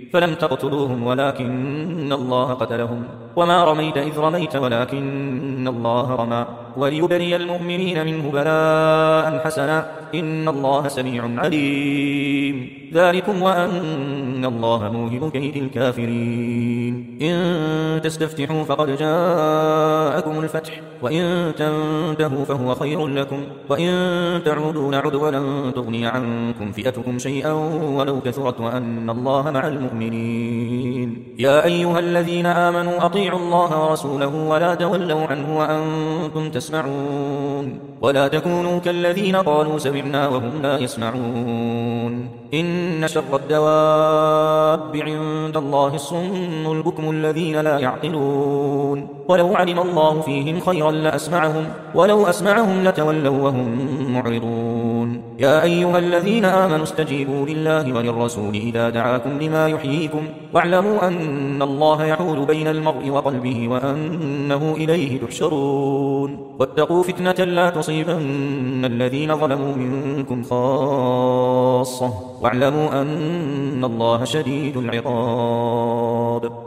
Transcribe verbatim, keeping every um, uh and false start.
فلم تقتلوهم ولكن الله قتلهم وما رميت إذ رميت ولكن الله رمى وليبري المؤمنين منه بلاء حسنا إن الله سميع عليم ذلكم وأن الله موهب كيد الكافرين إن تستفتحوا فقد جاءكم الفتح وإن تنتهوا فهو خير لكم وإن تعودوا نعد ولن تغني عنكم فئتكم شيئا ولو كثرت وأن الله مع المؤمنين يا أيها الذين آمنوا أطيعوا الله ورسوله ولا تولوا عنه وأنتم تسمعون ولا تكونوا كالذين قالوا سمعنا وهم لا يسمعون إن شر الدواب عند الله الصم البكم الذين لا يعقلون ولو علم الله فيهم خيرا لأسمعهم ولو أسمعهم لتولوا وهم معرضون يا أيها الذين آمنوا استجيبوا لله وللرسول إذا دعاكم لما يحييكم واعلموا أن الله يحول بين المرء وقلبه وأنه إليه تحشرون واتقوا فتنة لا تصيبن الذين ظلموا منكم خاصة واعلموا أن الله شديد العقاب